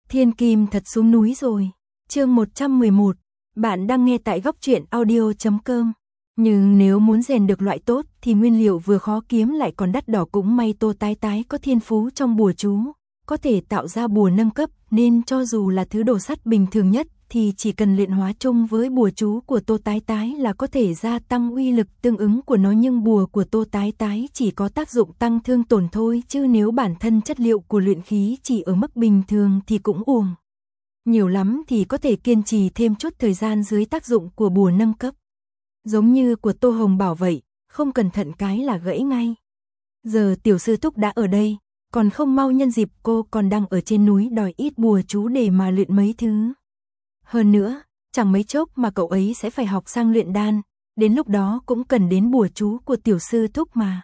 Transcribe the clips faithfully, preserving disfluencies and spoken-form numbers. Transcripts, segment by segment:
Thiên kim thật xuống núi rồi. Chương một trăm mười một. Bạn đang nghe tại góc truyện audio chấm com. Nhưng nếu muốn rèn được loại tốt thì nguyên liệu vừa khó kiếm lại còn đắt đỏ, cũng may Tô Tái Tái có thiên phú trong bùa chú, có thể tạo ra bùa nâng cấp, nên cho dù là thứ đồ sắt bình thường nhất thì chỉ cần luyện hóa chung với bùa chú của Tô Tái Tái là có thể gia tăng uy lực tương ứng của nó, nhưng bùa của Tô Tái Tái chỉ có tác dụng tăng thương tổn thôi, chứ nếu bản thân chất liệu của luyện khí chỉ ở mức bình thường thì cũng uổng. Nhiều lắm thì có thể kiên trì thêm chút thời gian dưới tác dụng của bùa nâng cấp. Giống như của Tô Hồng Bảo vậy, không cẩn thận cái là gãy ngay. Giờ tiểu sư thúc đã ở đây, còn không mau nhân dịp cô còn đang ở trên núi đòi ít bùa chú để mà luyện mấy thứ. Hơn nữa, chẳng mấy chốc mà cậu ấy sẽ phải học sang luyện đan, đến lúc đó cũng cần đến bùa chú của tiểu sư thúc mà.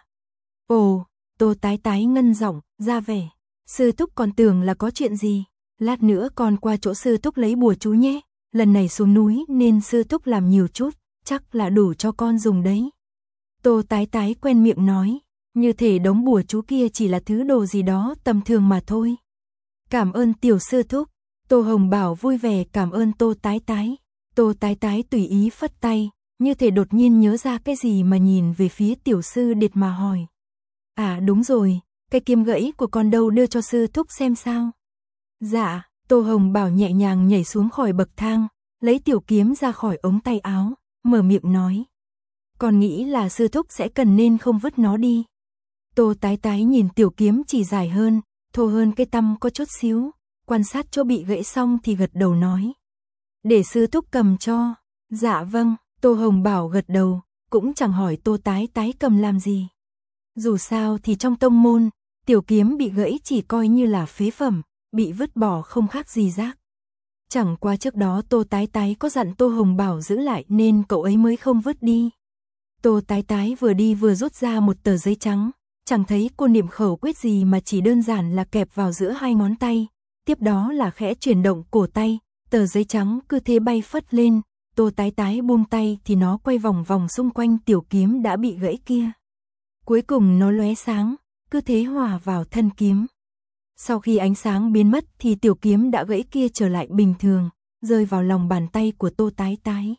Ồ, Tô Tái Tái ngân giọng, ra vẻ. Sư thúc còn tưởng là có chuyện gì, lát nữa con qua chỗ sư thúc lấy bùa chú nhé, lần này xuống núi nên sư thúc làm nhiều chút, chắc là đủ cho con dùng đấy. Tô Tái Tái quen miệng nói, như thể đống bùa chú kia chỉ là thứ đồ gì đó tầm thường mà thôi. Cảm ơn tiểu sư thúc. Tô Hồng Bảo vui vẻ cảm ơn Tô Tái Tái. Tô Tái Tái tùy ý phất tay, như thể đột nhiên nhớ ra cái gì mà nhìn về phía tiểu sư Điệt mà hỏi. À đúng rồi, cái kiếm gãy của con đâu, đưa cho sư thúc xem sao. Dạ, Tô Hồng Bảo nhẹ nhàng nhảy xuống khỏi bậc thang, lấy tiểu kiếm ra khỏi ống tay áo, mở miệng nói. Con nghĩ là sư thúc sẽ cần nên không vứt nó đi. Tô Tái Tái nhìn tiểu kiếm chỉ dài hơn, thô hơn cái tăm có chút xíu, quan sát chỗ bị gãy xong thì gật đầu nói. Để sư thúc cầm cho. Dạ vâng, Tô Hồng Bảo gật đầu, cũng chẳng hỏi Tô Tái Tái cầm làm gì. Dù sao thì trong tông môn, tiểu kiếm bị gãy chỉ coi như là phế phẩm, bị vứt bỏ không khác gì rác. Chẳng qua trước đó Tô Tái Tái có dặn Tô Hồng Bảo giữ lại nên cậu ấy mới không vứt đi. Tô Tái Tái vừa đi vừa rút ra một tờ giấy trắng, chẳng thấy cô niệm khẩu quyết gì mà chỉ đơn giản là kẹp vào giữa hai ngón tay, tiếp đó là khẽ chuyển động cổ tay, tờ giấy trắng cứ thế bay phất lên, Tô Tái Tái buông tay thì nó quay vòng vòng xung quanh tiểu kiếm đã bị gãy kia. Cuối cùng nó lóe sáng, cứ thế hòa vào thân kiếm. Sau khi ánh sáng biến mất thì tiểu kiếm đã gãy kia trở lại bình thường, rơi vào lòng bàn tay của Tô Tái Tái.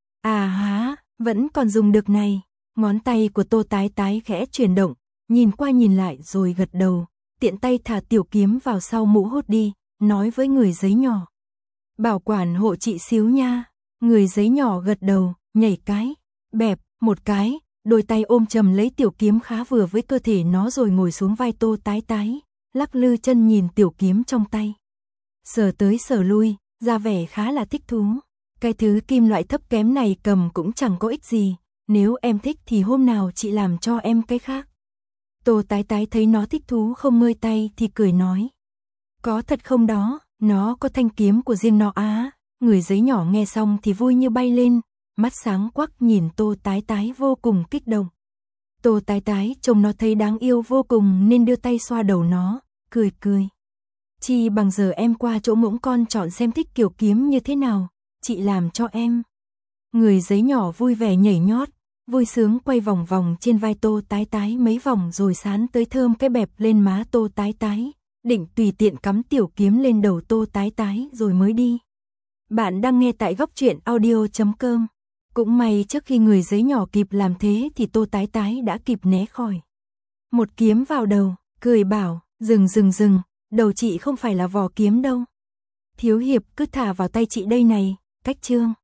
À há, vẫn còn dùng được này. Ngón tay của Tô Tái Tái khẽ chuyển động, nhìn qua nhìn lại rồi gật đầu, tiện tay thả tiểu kiếm vào sau mũ hút đi, nói với người giấy nhỏ. Bảo quản hộ chị xíu nha. Người giấy nhỏ gật đầu, nhảy cái, bẹp, một cái, đôi tay ôm chầm lấy tiểu kiếm khá vừa với cơ thể nó rồi ngồi xuống vai Tô Tái Tái, lắc lư chân nhìn tiểu kiếm trong tay. Sờ tới sờ lui, ra vẻ khá là thích thú. Cái thứ kim loại thấp kém này cầm cũng chẳng có ích gì, nếu em thích thì hôm nào chị làm cho em cái khác. Tô Tái Tái thấy nó thích thú không ngơi tay thì cười nói. Có thật không đó, nó có thanh kiếm của riêng nó á. Người giấy nhỏ nghe xong thì vui như bay lên, mắt sáng quắc nhìn Tô Tái Tái vô cùng kích động. Tô Tái Tái trông nó thấy đáng yêu vô cùng nên đưa tay xoa đầu nó, cười cười. Chi bằng giờ em qua chỗ mỗng con chọn xem thích kiểu kiếm như thế nào, chị làm cho em. Người giấy nhỏ vui vẻ nhảy nhót, vui sướng quay vòng vòng trên vai Tô Tái Tái mấy vòng rồi sán tới thơm cái bẹp lên má Tô Tái Tái, định tùy tiện cắm tiểu kiếm lên đầu Tô Tái Tái rồi mới đi. Bạn đang nghe tại góc truyện audio chấm com. Cũng may trước khi người giấy nhỏ kịp làm thế thì Tô Tái Tái đã kịp né khỏi. Một kiếm vào đầu, cười bảo, dừng dừng dừng, đầu chị không phải là vỏ kiếm đâu. Thiếu hiệp cứ thả vào tay chị đây này, cách chương.